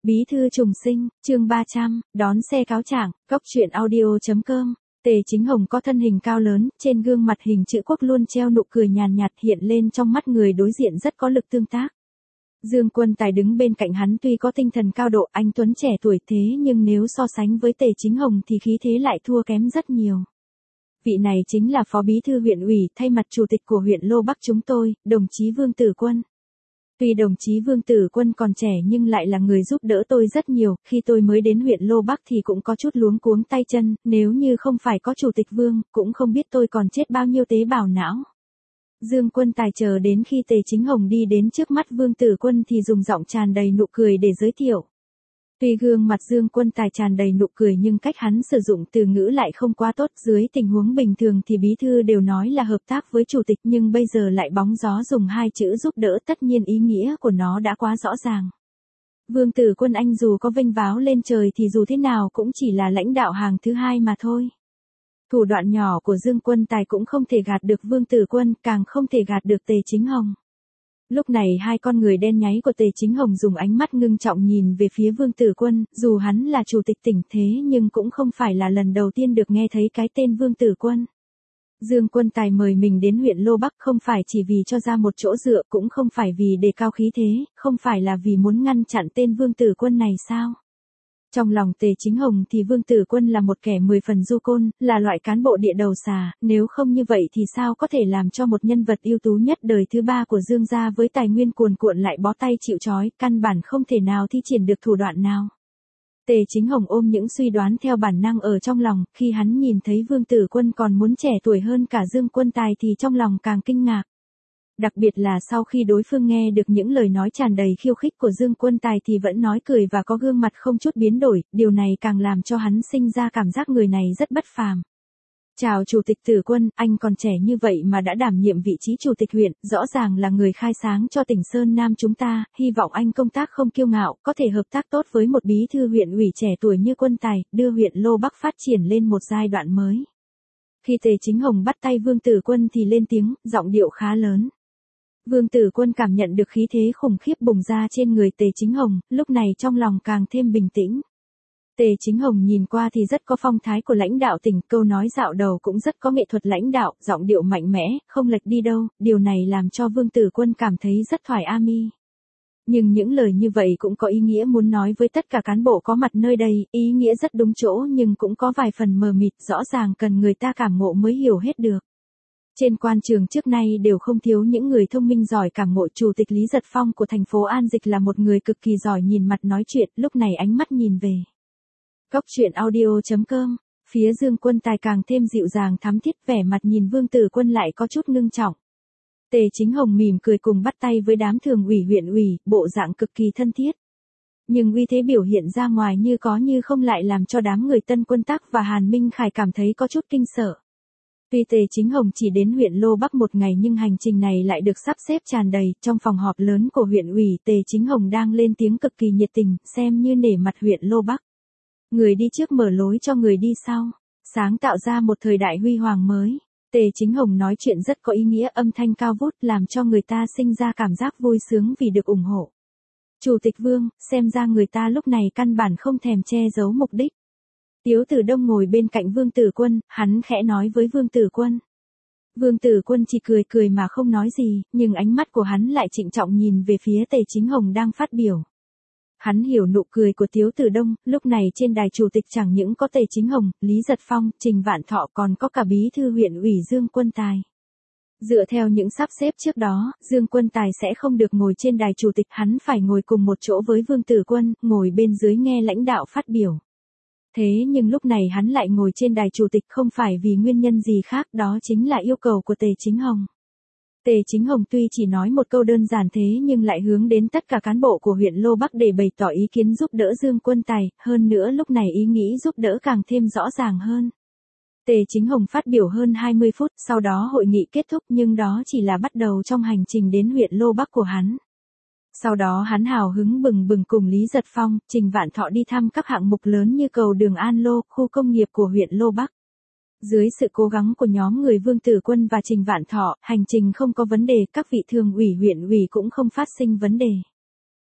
Bí thư trùng sinh, chương 300, đón xe cáo trạng, góc truyện audio.com. Tề Chính Hồng có thân hình cao lớn, trên gương mặt hình chữ quốc luôn treo nụ cười nhàn nhạt hiện lên trong mắt người đối diện rất có lực tương tác. Dương Quân Tài đứng bên cạnh hắn tuy có tinh thần cao độ anh tuấn trẻ tuổi thế nhưng nếu so sánh với Tề Chính Hồng thì khí thế lại thua kém rất nhiều. Vị này chính là Phó Bí thư huyện ủy thay mặt Chủ tịch của huyện Lô Bắc chúng tôi, đồng chí Vương Tử Quân. Tuy đồng chí Vương Tử Quân còn trẻ nhưng lại là người giúp đỡ tôi rất nhiều, khi tôi mới đến huyện Lô Bắc thì cũng có chút luống cuống tay chân, nếu như không phải có Chủ tịch Vương, cũng không biết tôi còn chết bao nhiêu tế bào não. Dương Quân Tài chờ đến khi Tề Chính Hồng đi đến trước mắt Vương Tử Quân thì dùng giọng tràn đầy nụ cười để giới thiệu. Tuy gương mặt Dương Quân Tài tràn đầy nụ cười nhưng cách hắn sử dụng từ ngữ lại không quá tốt, dưới tình huống bình thường thì bí thư đều nói là hợp tác với chủ tịch nhưng bây giờ lại bóng gió dùng hai chữ giúp đỡ, tất nhiên ý nghĩa của nó đã quá rõ ràng. Vương Tử Quân anh dù có vênh váo lên trời thì dù thế nào cũng chỉ là lãnh đạo hàng thứ hai mà thôi. Thủ đoạn nhỏ của Dương Quân Tài cũng không thể gạt được Vương Tử Quân, càng không thể gạt được Tề Chính Hồng. Lúc này hai con người đen nháy của Tề Chính Hồng dùng ánh mắt ngưng trọng nhìn về phía Vương Tử Quân, dù hắn là chủ tịch tỉnh thế nhưng cũng không phải là lần đầu tiên được nghe thấy cái tên Vương Tử Quân. Dương Quân Tài mời mình đến huyện Lô Bắc không phải chỉ vì cho ra một chỗ dựa, cũng không phải vì đề cao khí thế, không phải là vì muốn ngăn chặn tên Vương Tử Quân này sao? Trong lòng Tề Chính Hồng thì Vương Tử Quân là một kẻ 10 phần du côn, là loại cán bộ địa đầu xà, nếu không như vậy thì sao có thể làm cho một nhân vật ưu tú nhất đời thứ ba của Dương gia với tài nguyên cuồn cuộn lại bó tay chịu trói, căn bản không thể nào thi triển được thủ đoạn nào. Tề Chính Hồng ôm những suy đoán theo bản năng ở trong lòng, khi hắn nhìn thấy Vương Tử Quân còn muốn trẻ tuổi hơn cả Dương Quân Tài thì trong lòng càng kinh ngạc. Đặc biệt là sau khi đối phương nghe được những lời nói tràn đầy khiêu khích của Dương Quân Tài thì vẫn nói cười và có gương mặt không chút biến đổi, điều này càng làm cho hắn sinh ra cảm giác người này rất bất phàm. Chào Chủ tịch Tử Quân, anh còn trẻ như vậy mà đã đảm nhiệm vị trí Chủ tịch huyện, rõ ràng là người khai sáng cho tỉnh Sơn Nam chúng ta, hy vọng anh công tác không kiêu ngạo, có thể hợp tác tốt với một bí thư huyện ủy trẻ tuổi như Quân Tài, đưa huyện Lô Bắc phát triển lên một giai đoạn mới. Khi Tề Chính Hồng bắt tay Vương Tử Quân thì lên tiếng, giọng điệu khá lớn. Vương Tử Quân cảm nhận được khí thế khủng khiếp bùng ra trên người Tề Chính Hồng, lúc này trong lòng càng thêm bình tĩnh. Tề Chính Hồng nhìn qua thì rất có phong thái của lãnh đạo tỉnh, câu nói dạo đầu cũng rất có nghệ thuật lãnh đạo, giọng điệu mạnh mẽ, không lệch đi đâu, điều này làm cho Vương Tử Quân cảm thấy rất thoải mi. Nhưng những lời như vậy cũng có ý nghĩa muốn nói với tất cả cán bộ có mặt nơi đây, ý nghĩa rất đúng chỗ nhưng cũng có vài phần mờ mịt, rõ ràng cần người ta cảm ngộ mới hiểu hết được. Trên quan trường trước nay đều không thiếu những người thông minh giỏi cảm ngộ. Chủ tịch Lý Giật Phong của thành phố An Dịch là một người cực kỳ giỏi nhìn mặt nói chuyện, lúc này ánh mắt nhìn về góc truyện audio.com, phía Dương Quân Tài càng thêm dịu dàng thắm thiết, vẻ mặt nhìn Vương Tử Quân lại có chút ngưng trọng. Tề Chính Hồng mỉm cười cùng bắt tay với đám thường ủy huyện ủy, bộ dạng cực kỳ thân thiết. Nhưng uy thế biểu hiện ra ngoài như có như không lại làm cho đám người Tân Quân Tắc và Hàn Minh Khải cảm thấy có chút kinh sợ. Tuy Tề Chính Hồng chỉ đến huyện Lô Bắc một ngày nhưng hành trình này lại được sắp xếp tràn đầy, trong phòng họp lớn của huyện ủy Tề Chính Hồng đang lên tiếng cực kỳ nhiệt tình, xem như nể mặt huyện Lô Bắc. Người đi trước mở lối cho người đi sau, sáng tạo ra một thời đại huy hoàng mới. Tề Chính Hồng nói chuyện rất có ý nghĩa, âm thanh cao vút làm cho người ta sinh ra cảm giác vui sướng vì được ủng hộ. Chủ tịch Vương, xem ra người ta lúc này căn bản không thèm che giấu mục đích. Tiếu Tử Đông ngồi bên cạnh Vương Tử Quân, hắn khẽ nói với Vương Tử Quân. Vương Tử Quân chỉ cười cười mà không nói gì, nhưng ánh mắt của hắn lại trịnh trọng nhìn về phía Tề Chính Hồng đang phát biểu. Hắn hiểu nụ cười của Tiếu Tử Đông, lúc này trên đài chủ tịch chẳng những có Tề Chính Hồng, Lý Giật Phong, Trình Vạn Thọ còn có cả bí thư huyện ủy Dương Quân Tài. Dựa theo những sắp xếp trước đó, Dương Quân Tài sẽ không được ngồi trên đài chủ tịch, hắn phải ngồi cùng một chỗ với Vương Tử Quân, ngồi bên dưới nghe lãnh đạo phát biểu. Thế nhưng lúc này hắn lại ngồi trên đài chủ tịch không phải vì nguyên nhân gì khác, đó chính là yêu cầu của Tề Chính Hồng. Tề Chính Hồng tuy chỉ nói một câu đơn giản thế nhưng lại hướng đến tất cả cán bộ của huyện Lô Bắc để bày tỏ ý kiến giúp đỡ Dương Quân Tài, hơn nữa lúc này ý nghĩ giúp đỡ càng thêm rõ ràng hơn. Tề Chính Hồng phát biểu hơn 20 phút, sau đó hội nghị kết thúc nhưng đó chỉ là bắt đầu trong hành trình đến huyện Lô Bắc của hắn. Sau đó hắn hào hứng bừng bừng cùng Lý Giật Phong, Trình Vạn Thọ đi thăm các hạng mục lớn như cầu đường An Lô, khu công nghiệp của huyện Lô Bắc. Dưới sự cố gắng của nhóm người Vương Tử Quân và Trình Vạn Thọ, hành trình không có vấn đề, các vị thường ủy huyện ủy cũng không phát sinh vấn đề.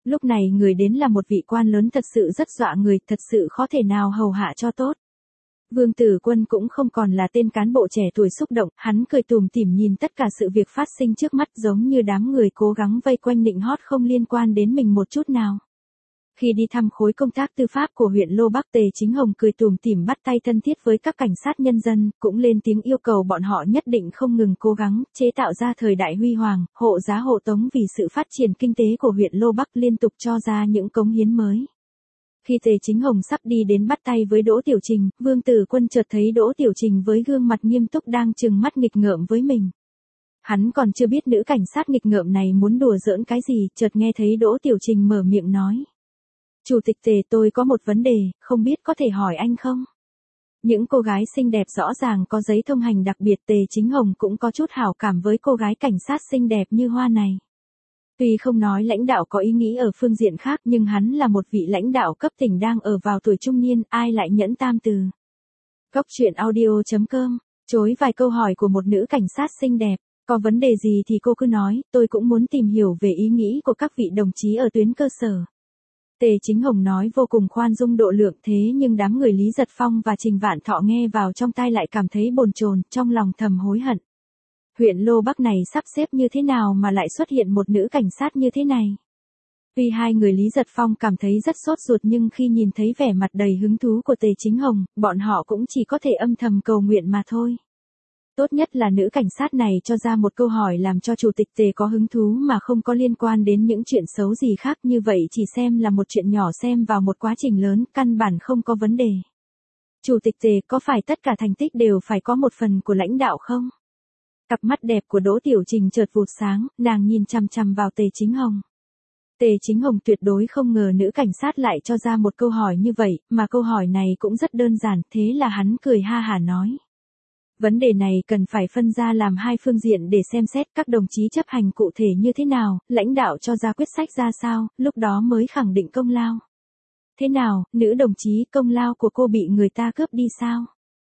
Lúc này người đến là một vị quan lớn thật sự rất dọa người, thật sự khó thể nào hầu hạ cho tốt. Vương Tử Quân cũng không còn là tên cán bộ trẻ tuổi xúc động, hắn cười tủm tỉm nhìn tất cả sự việc phát sinh trước mắt giống như đám người cố gắng vây quanh nịnh hót không liên quan đến mình một chút nào. Khi đi thăm khối công tác tư pháp của huyện Lô Bắc, Tề Chính Hồng cười tủm tỉm bắt tay thân thiết với các cảnh sát nhân dân, cũng lên tiếng yêu cầu bọn họ nhất định không ngừng cố gắng, chế tạo ra thời đại huy hoàng, hộ giá hộ tống vì sự phát triển kinh tế của huyện Lô Bắc liên tục cho ra những cống hiến mới. Khi Tề Chính Hồng sắp đi đến bắt tay với Đỗ Tiểu Trình, Vương Tử Quân chợt thấy Đỗ Tiểu Trình với gương mặt nghiêm túc đang trừng mắt nghịch ngợm với mình. Hắn còn chưa biết nữ cảnh sát nghịch ngợm này muốn đùa giỡn cái gì, chợt nghe thấy Đỗ Tiểu Trình mở miệng nói. Chủ tịch Tề, tôi có một vấn đề, không biết có thể hỏi anh không? Những cô gái xinh đẹp rõ ràng có giấy thông hành đặc biệt, Tề Chính Hồng cũng có chút hảo cảm với cô gái cảnh sát xinh đẹp như hoa này. Tuy không nói lãnh đạo có ý nghĩ ở phương diện khác nhưng hắn là một vị lãnh đạo cấp tỉnh đang ở vào tuổi trung niên, ai lại nhẫn tam từ. Góc truyện audio.com, chối vài câu hỏi của một nữ cảnh sát xinh đẹp, có vấn đề gì thì cô cứ nói, tôi cũng muốn tìm hiểu về ý nghĩ của các vị đồng chí ở tuyến cơ sở. Tề Chính Hồng nói vô cùng khoan dung độ lượng, thế nhưng đám người Lý Giật Phong và Trình Vạn Thọ nghe vào trong tai lại cảm thấy bồn chồn, trong lòng thầm hối hận. Huyện Lô Bắc này sắp xếp như thế nào mà lại xuất hiện một nữ cảnh sát như thế này? Tuy hai người Lý Giật Phong cảm thấy rất sốt ruột nhưng khi nhìn thấy vẻ mặt đầy hứng thú của Tề Chính Hồng, bọn họ cũng chỉ có thể âm thầm cầu nguyện mà thôi. Tốt nhất là nữ cảnh sát này cho ra một câu hỏi làm cho chủ tịch Tề có hứng thú mà không có liên quan đến những chuyện xấu gì khác, như vậy chỉ xem là một chuyện nhỏ xem vào một quá trình lớn, căn bản không có vấn đề. Chủ tịch Tề, có phải tất cả thành tích đều phải có một phần của lãnh đạo không? Cặp mắt đẹp của Đỗ Tiểu Trình chợt vụt sáng, nàng nhìn chằm chằm vào Tề Chính Hồng. Tề Chính Hồng tuyệt đối không ngờ nữ cảnh sát lại cho ra một câu hỏi như vậy, mà câu hỏi này cũng rất đơn giản, thế là hắn cười ha hả nói. Vấn đề này cần phải phân ra làm hai phương diện để xem xét các đồng chí chấp hành cụ thể như thế nào, lãnh đạo cho ra quyết sách ra sao, lúc đó mới khẳng định công lao. Thế nào, nữ đồng chí, công lao của cô bị người ta cướp đi sao?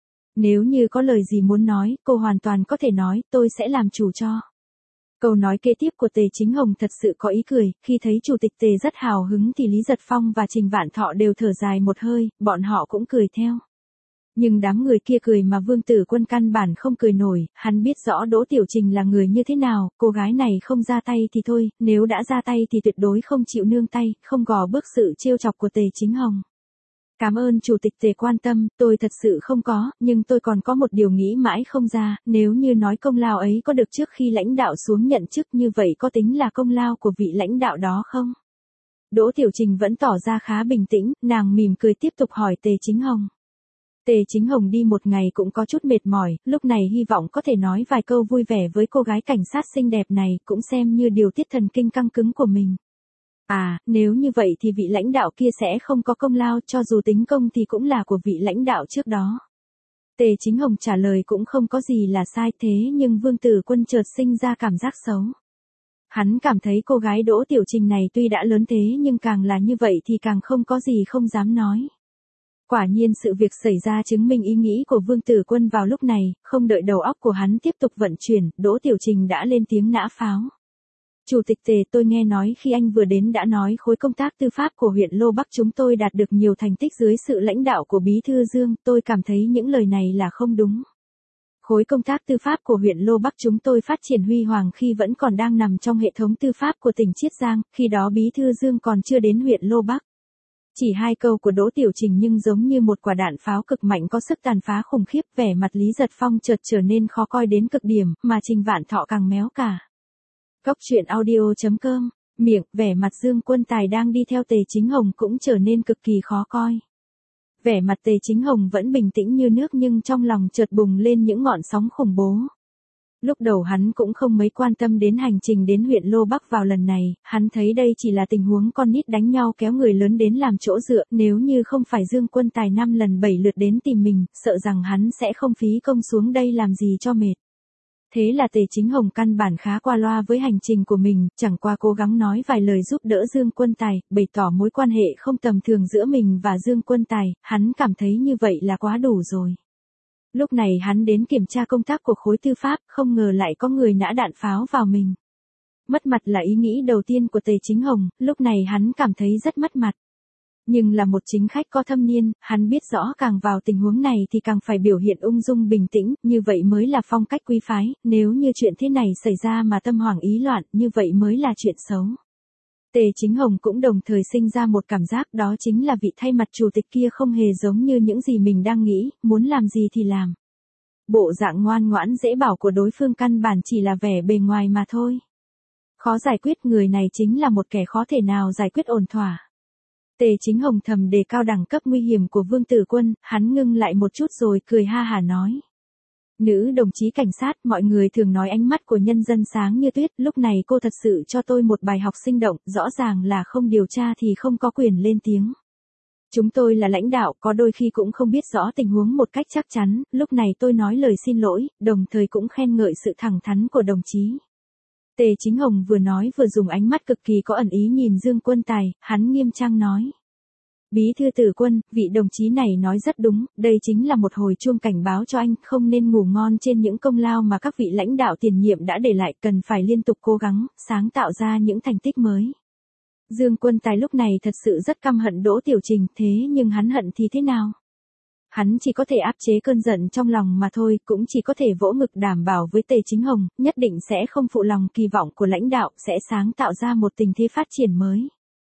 Nếu như có lời gì muốn nói, cô hoàn toàn có thể nói, tôi sẽ làm chủ cho. Câu nói kế tiếp của Tề Chính Hồng thật sự có ý cười, khi thấy chủ tịch Tề rất hào hứng thì Lý Giật Phong và Trình Vạn Thọ đều thở dài một hơi, bọn họ cũng cười theo. Nhưng đám người kia cười mà Vương Tử Quân căn bản không cười nổi, hắn biết rõ Đỗ Tiểu Trình là người như thế nào, cô gái này không ra tay thì thôi, nếu đã ra tay thì tuyệt đối không chịu nương tay, không gò bước sự trêu chọc của Tề Chính Hồng. Cảm ơn chủ tịch Tề quan tâm, tôi thật sự không có, nhưng tôi còn có một điều nghĩ mãi không ra, nếu như nói công lao ấy có được trước khi lãnh đạo xuống nhận chức như vậy có tính là công lao của vị lãnh đạo đó không? Đỗ Tiểu Trình vẫn tỏ ra khá bình tĩnh, nàng mỉm cười tiếp tục hỏi Tề Chính Hồng. Tề Chính Hồng đi một ngày cũng có chút mệt mỏi, lúc này hy vọng có thể nói vài câu vui vẻ với cô gái cảnh sát xinh đẹp này, cũng xem như điều tiết thần kinh căng cứng của mình. À, nếu như vậy thì vị lãnh đạo kia sẽ không có công lao, cho dù tính công thì cũng là của vị lãnh đạo trước đó. Tề Chính Hồng trả lời cũng không có gì là sai, thế nhưng Vương Tử Quân chợt sinh ra cảm giác xấu. Hắn cảm thấy cô gái Đỗ Tiểu Trình này tuy đã lớn thế nhưng càng là như vậy thì càng không có gì không dám nói. Quả nhiên sự việc xảy ra chứng minh ý nghĩ của Vương Tử Quân vào lúc này, không đợi đầu óc của hắn tiếp tục vận chuyển, Đỗ Tiểu Trình đã lên tiếng nã pháo. Chủ tịch Tề, tôi nghe nói khi anh vừa đến đã nói khối công tác tư pháp của huyện Lô Bắc chúng tôi đạt được nhiều thành tích dưới sự lãnh đạo của Bí thư Dương, tôi cảm thấy những lời này là không đúng. Khối công tác tư pháp của huyện Lô Bắc chúng tôi phát triển huy hoàng khi vẫn còn đang nằm trong hệ thống tư pháp của tỉnh Chiết Giang, khi đó Bí thư Dương còn chưa đến huyện Lô Bắc. Chỉ hai câu của Đỗ Tiểu Trình nhưng giống như một quả đạn pháo cực mạnh có sức tàn phá khủng khiếp, vẻ mặt Lý Giật Phong chợt trở nên khó coi đến cực điểm, mà Trình Vạn Thọ càng méo cả. Góc truyện audio.com, miệng, vẻ mặt Dương Quân Tài đang đi theo Tề Chính Hồng cũng trở nên cực kỳ khó coi. Vẻ mặt Tề Chính Hồng vẫn bình tĩnh như nước nhưng trong lòng chợt bùng lên những ngọn sóng khủng bố. Lúc đầu hắn cũng không mấy quan tâm đến hành trình đến huyện Lô Bắc vào lần này, hắn thấy đây chỉ là tình huống con nít đánh nhau kéo người lớn đến làm chỗ dựa, nếu như không phải Dương Quân Tài 5 lần 7 lượt đến tìm mình, sợ rằng hắn sẽ không phí công xuống đây làm gì cho mệt. Thế là Tề Chính Hồng căn bản khá qua loa với hành trình của mình, chẳng qua cố gắng nói vài lời giúp đỡ Dương Quân Tài, bày tỏ mối quan hệ không tầm thường giữa mình và Dương Quân Tài, hắn cảm thấy như vậy là quá đủ rồi. Lúc này hắn đến kiểm tra công tác của khối tư pháp, không ngờ lại có người nã đạn pháo vào mình. Mất mặt là ý nghĩ đầu tiên của Tề Chính Hồng, lúc này hắn cảm thấy rất mất mặt. Nhưng là một chính khách có thâm niên, hắn biết rõ càng vào tình huống này thì càng phải biểu hiện ung dung bình tĩnh, như vậy mới là phong cách quý phái, nếu như chuyện thế này xảy ra mà tâm hoảng ý loạn, như vậy mới là chuyện xấu. Tề Chính Hồng cũng đồng thời sinh ra một cảm giác, đó chính là vị thay mặt chủ tịch kia không hề giống như những gì mình đang nghĩ, muốn làm gì thì làm. Bộ dạng ngoan ngoãn dễ bảo của đối phương căn bản chỉ là vẻ bề ngoài mà thôi. Khó giải quyết, người này chính là một kẻ khó thể nào giải quyết ổn thỏa. Tề Chính Hồng thầm đề cao đẳng cấp nguy hiểm của Vương Tử Quân, hắn ngưng lại một chút rồi cười ha hả nói. Nữ đồng chí cảnh sát, mọi người thường nói ánh mắt của nhân dân sáng như tuyết, lúc này cô thật sự cho tôi một bài học sinh động, rõ ràng là không điều tra thì không có quyền lên tiếng. Chúng tôi là lãnh đạo, có đôi khi cũng không biết rõ tình huống một cách chắc chắn, lúc này tôi nói lời xin lỗi, đồng thời cũng khen ngợi sự thẳng thắn của đồng chí. Tề Chính Hồng vừa nói vừa dùng ánh mắt cực kỳ có ẩn ý nhìn Dương Quân Tài, hắn nghiêm trang nói. Bí thư Tử Quân, vị đồng chí này nói rất đúng, đây chính là một hồi chuông cảnh báo cho anh, không nên ngủ ngon trên những công lao mà các vị lãnh đạo tiền nhiệm đã để lại, cần phải liên tục cố gắng, sáng tạo ra những thành tích mới. Dương Quân Tài lúc này thật sự rất căm hận Đỗ Tiểu Trình, thế nhưng hắn hận thì thế nào? Hắn chỉ có thể áp chế cơn giận trong lòng mà thôi, cũng chỉ có thể vỗ ngực đảm bảo với Tề Chính Hồng, nhất định sẽ không phụ lòng kỳ vọng của lãnh đạo, sẽ sáng tạo ra một tình thế phát triển mới.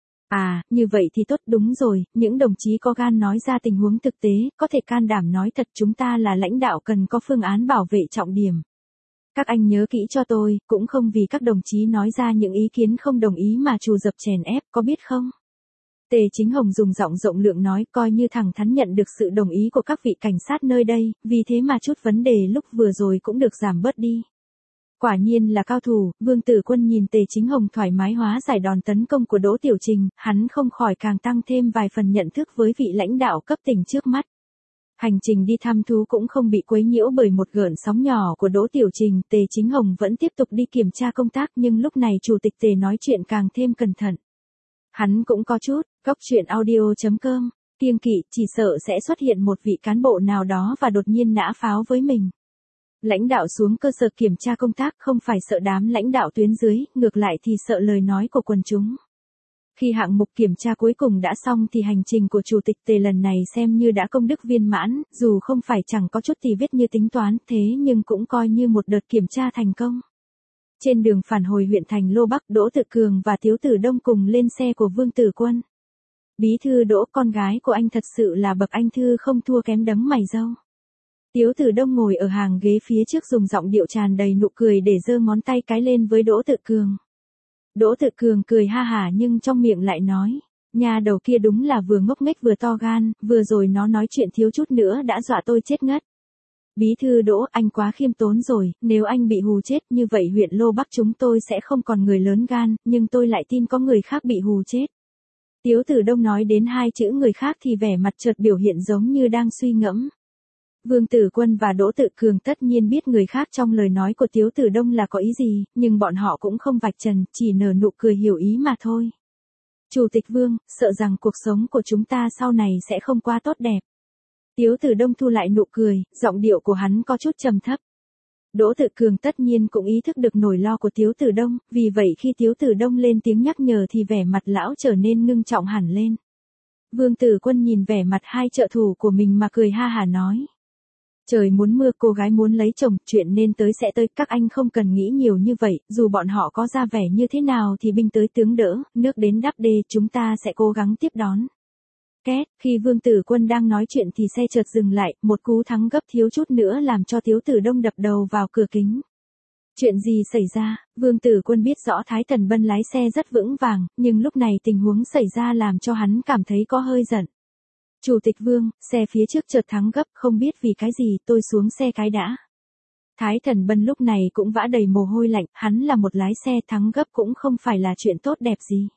À, như vậy thì tốt, đúng rồi, những đồng chí có gan nói ra tình huống thực tế, có thể can đảm nói thật, chúng ta là lãnh đạo cần có phương án bảo vệ trọng điểm. Các anh nhớ kỹ cho tôi, cũng không vì các đồng chí nói ra những ý kiến không đồng ý mà trù dập chèn ép, có biết không? Tề Chính Hồng dùng giọng rộng lượng nói, coi như thẳng thắn nhận được sự đồng ý của các vị cảnh sát nơi đây, vì thế mà chút vấn đề lúc vừa rồi cũng được giảm bớt đi. Quả nhiên là cao thủ, Vương Tử Quân nhìn Tề Chính Hồng thoải mái hóa giải đòn tấn công của Đỗ Tiểu Trình, hắn không khỏi càng tăng thêm vài phần nhận thức với vị lãnh đạo cấp tỉnh trước mắt. Hành trình đi thăm thú cũng không bị quấy nhiễu bởi một gợn sóng nhỏ của Đỗ Tiểu Trình, Tề Chính Hồng vẫn tiếp tục đi kiểm tra công tác nhưng lúc này chủ tịch Tề nói chuyện càng thêm cẩn thận. Hắn cũng có chút, góc chuyện audio.com, kiêng kỵ, chỉ sợ sẽ xuất hiện một vị cán bộ nào đó và đột nhiên nã pháo với mình. Lãnh đạo xuống cơ sở kiểm tra công tác không phải sợ đám lãnh đạo tuyến dưới, ngược lại thì sợ lời nói của quần chúng. Khi hạng mục kiểm tra cuối cùng đã xong thì hành trình của Chủ tịch Tề lần này xem như đã công đức viên mãn, dù không phải chẳng có chút tì vết như tính toán, thế nhưng cũng coi như một đợt kiểm tra thành công. Trên đường phản hồi huyện thành Lô Bắc, Đỗ Tự Cường và Tiếu Tử Đông cùng lên xe của Vương Tử Quân. Bí thư Đỗ, con gái của anh thật sự là bậc anh thư không thua kém đấng mày râu. Tiếu Tử Đông ngồi ở hàng ghế phía trước dùng giọng điệu tràn đầy nụ cười để giơ ngón tay cái lên với Đỗ Tự Cường. Đỗ Tự Cường cười ha hả nhưng trong miệng lại nói, nhà đầu kia đúng là vừa ngốc nghếch vừa to gan, vừa rồi nó nói chuyện thiếu chút nữa đã dọa tôi chết ngất. Bí thư Đỗ, anh quá khiêm tốn rồi, nếu anh bị hù chết như vậy huyện Lô Bắc chúng tôi sẽ không còn người lớn gan, nhưng tôi lại tin có người khác bị hù chết. Tiếu Tử Đông nói đến hai chữ người khác thì vẻ mặt chợt biểu hiện giống như đang suy ngẫm. Vương Tử Quân và Đỗ Tự Cường tất nhiên biết người khác trong lời nói của Tiếu Tử Đông là có ý gì, nhưng bọn họ cũng không vạch trần, chỉ nở nụ cười hiểu ý mà thôi. Chủ tịch Vương, sợ rằng cuộc sống của chúng ta sau này sẽ không quá tốt đẹp. Tiếu Tử Đông thu lại nụ cười, giọng điệu của hắn có chút trầm thấp. Đỗ Tự Cường tất nhiên cũng ý thức được nỗi lo của Tiếu Tử Đông, vì vậy khi Tiếu Tử Đông lên tiếng nhắc nhở thì vẻ mặt lão trở nên ngưng trọng hẳn lên. Vương Tử Quân nhìn vẻ mặt hai trợ thủ của mình mà cười ha hả nói. Trời muốn mưa, cô gái muốn lấy chồng, chuyện nên tới sẽ tới, các anh không cần nghĩ nhiều như vậy, dù bọn họ có ra vẻ như thế nào thì binh tới tướng đỡ, nước đến đắp đê, chúng ta sẽ cố gắng tiếp đón. Két, khi Vương Tử Quân đang nói chuyện thì xe chợt dừng lại, một cú thắng gấp thiếu chút nữa làm cho Tiếu Tử Đông đập đầu vào cửa kính. Chuyện gì xảy ra? Vương Tử Quân biết rõ Thái Tần Bân lái xe rất vững vàng, nhưng lúc này tình huống xảy ra làm cho hắn cảm thấy có hơi giận. Chủ tịch Vương, xe phía trước chợt thắng gấp, không biết vì cái gì, tôi xuống xe cái đã. Thái Thần Bân lúc này cũng vã đầy mồ hôi lạnh, hắn là một lái xe thắng gấp cũng không phải là chuyện tốt đẹp gì.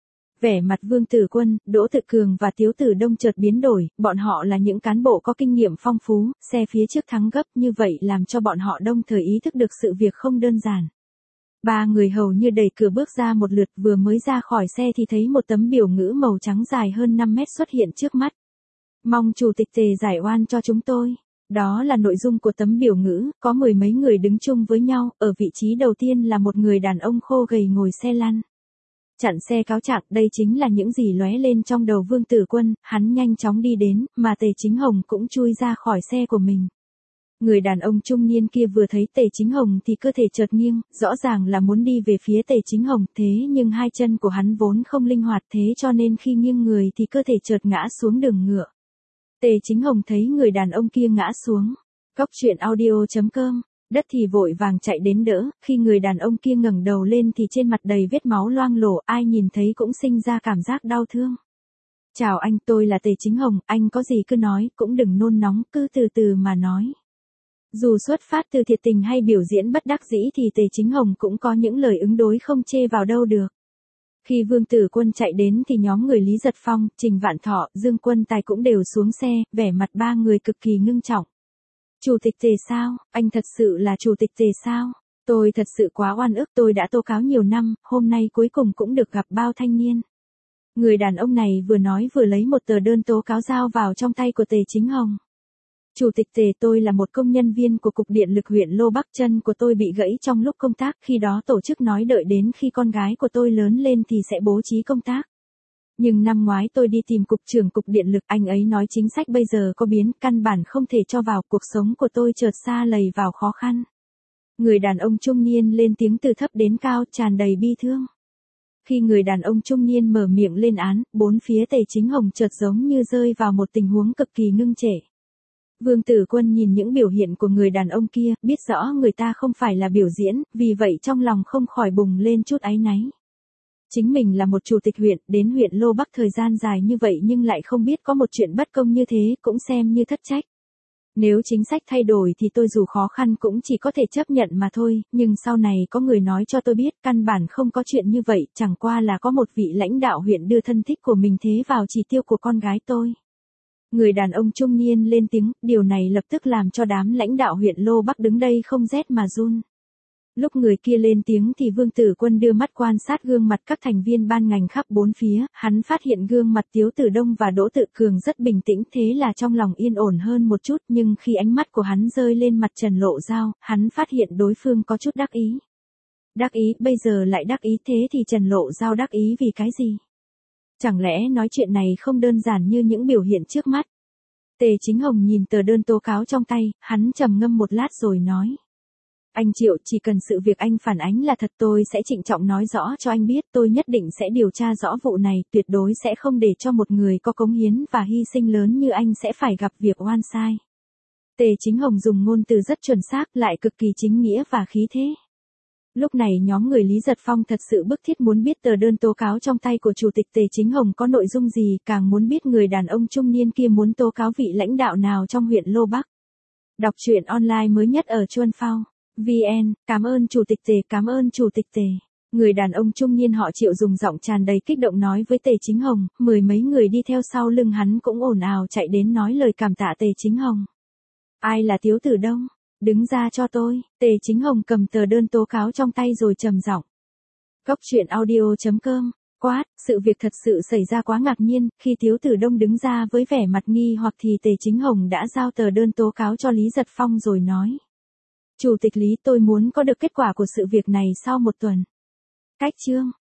Vẻ mặt Vương Tử Quân, Đỗ Tự Cường và Tiếu Tử Đông chợt biến đổi, bọn họ là những cán bộ có kinh nghiệm phong phú, xe phía trước thắng gấp như vậy làm cho bọn họ đồng thời ý thức được sự việc không đơn giản. Ba người hầu như đẩy cửa bước ra một lượt, vừa mới ra khỏi xe thì thấy một tấm biểu ngữ màu trắng dài hơn 5 mét xuất hiện trước mắt. Mong Chủ tịch Tề giải oan cho chúng tôi. Đó là nội dung của tấm biểu ngữ, có mười mấy người đứng chung với nhau, ở vị trí đầu tiên là một người đàn ông khô gầy ngồi xe lăn. Chặn xe cáo trạng, đây chính là những gì lóe lên trong đầu Vương Tử Quân, hắn nhanh chóng đi đến, mà Tề Chính Hồng cũng chui ra khỏi xe của mình. Người đàn ông trung niên kia vừa thấy Tề Chính Hồng thì cơ thể chợt nghiêng, rõ ràng là muốn đi về phía Tề Chính Hồng, thế nhưng hai chân của hắn vốn không linh hoạt thế cho nên khi nghiêng người thì cơ thể chợt ngã xuống đường ngựa. Tề Chính Hồng thấy người đàn ông kia ngã xuống. Cóc truyện audio.com, đất thì vội vàng chạy đến đỡ, khi người đàn ông kia ngẩng đầu lên thì trên mặt đầy vết máu loang lổ, ai nhìn thấy cũng sinh ra cảm giác đau thương. Chào anh, tôi là Tề Chính Hồng, anh có gì cứ nói, cũng đừng nôn nóng, cứ từ từ mà nói. Dù xuất phát từ thiệt tình hay biểu diễn bất đắc dĩ thì Tề Chính Hồng cũng có những lời ứng đối không chê vào đâu được. Khi Vương Tử Quân chạy đến thì nhóm người Lý Giật Phong, Trình Vạn Thọ, Dương Quân Tài cũng đều xuống xe, vẻ mặt ba người cực kỳ ngưng trọng. Chủ tịch Tề sao? Anh thật sự là chủ tịch Tề sao? Tôi thật sự quá oan ức, tôi đã tố cáo nhiều năm, hôm nay cuối cùng cũng được gặp bao thanh niên. Người đàn ông này vừa nói vừa lấy một tờ đơn tố cáo giao vào trong tay của Tề Chính Hồng. Chủ tịch Tề, tôi là một công nhân viên của Cục Điện lực huyện Lô Bắc, chân của tôi bị gãy trong lúc công tác, khi đó tổ chức nói đợi đến khi con gái của tôi lớn lên thì sẽ bố trí công tác. Nhưng năm ngoái tôi đi tìm Cục trưởng Cục Điện lực, anh ấy nói chính sách bây giờ có biến, căn bản không thể cho vào, cuộc sống của tôi chợt sa lầy vào khó khăn. Người đàn ông trung niên lên tiếng từ thấp đến cao, tràn đầy bi thương. Khi người đàn ông trung niên mở miệng lên án, bốn phía Tề Chính Hồng chợt giống như rơi vào một tình huống cực kỳ ngưng trệ. Vương Tử Quân nhìn những biểu hiện của người đàn ông kia, biết rõ người ta không phải là biểu diễn, vì vậy trong lòng không khỏi bùng lên chút áy náy. Chính mình là một chủ tịch huyện, đến huyện Lô Bắc thời gian dài như vậy nhưng lại không biết có một chuyện bất công như thế, cũng xem như thất trách. Nếu chính sách thay đổi thì tôi dù khó khăn cũng chỉ có thể chấp nhận mà thôi, nhưng sau này có người nói cho tôi biết căn bản không có chuyện như vậy, chẳng qua là có một vị lãnh đạo huyện đưa thân thích của mình thế vào chỉ tiêu của con gái tôi. Người đàn ông trung niên lên tiếng, điều này lập tức làm cho đám lãnh đạo huyện Lô Bắc đứng đây không rét mà run. Lúc người kia lên tiếng thì Vương Tử Quân đưa mắt quan sát gương mặt các thành viên ban ngành khắp bốn phía, hắn phát hiện gương mặt Tiếu Tử Đông và Đỗ Tự Cường rất bình tĩnh, thế là trong lòng yên ổn hơn một chút, nhưng khi ánh mắt của hắn rơi lên mặt Trần Lộ Giao, hắn phát hiện đối phương có chút đắc ý. Đắc ý, bây giờ lại đắc ý, thế thì Trần Lộ Giao đắc ý vì cái gì? Chẳng lẽ nói chuyện này không đơn giản như những biểu hiện trước mắt? Tề Chính Hồng nhìn tờ đơn tố cáo trong tay, hắn trầm ngâm một lát rồi nói. Anh Triệu, chỉ cần sự việc anh phản ánh là thật tôi sẽ trịnh trọng nói rõ cho anh biết, tôi nhất định sẽ điều tra rõ vụ này, tuyệt đối sẽ không để cho một người có cống hiến và hy sinh lớn như anh sẽ phải gặp việc oan sai. Tề Chính Hồng dùng ngôn từ rất chuẩn xác lại cực kỳ chính nghĩa và khí thế. Lúc này nhóm người Lý Giật Phong thật sự bức thiết muốn biết tờ đơn tố cáo trong tay của Chủ tịch Tề Chính Hồng có nội dung gì, càng muốn biết người đàn ông trung niên kia muốn tố cáo vị lãnh đạo nào trong huyện Lô Bắc. Đọc truyện online mới nhất ở Chuan Phao. VN, cảm ơn Chủ tịch Tề, cảm ơn Chủ tịch Tề. Người đàn ông trung niên họ Triệu dùng giọng tràn đầy kích động nói với Tề Chính Hồng, mười mấy người đi theo sau lưng hắn cũng ồn ào chạy đến nói lời cảm tạ Tề Chính Hồng. Ai là Tiếu Tử Đông? Đứng ra cho tôi. Tề Chính Hồng cầm tờ đơn tố cáo trong tay rồi trầm giọng. Cóc truyện audio.com, quát, sự việc thật sự xảy ra quá ngạc nhiên, khi Tiếu Tử Đông đứng ra với vẻ mặt nghi hoặc thì Tề Chính Hồng đã giao tờ đơn tố cáo cho Lý Giật Phong rồi nói. Chủ tịch Lý, tôi muốn có được kết quả của sự việc này sau một tuần. Cách chương.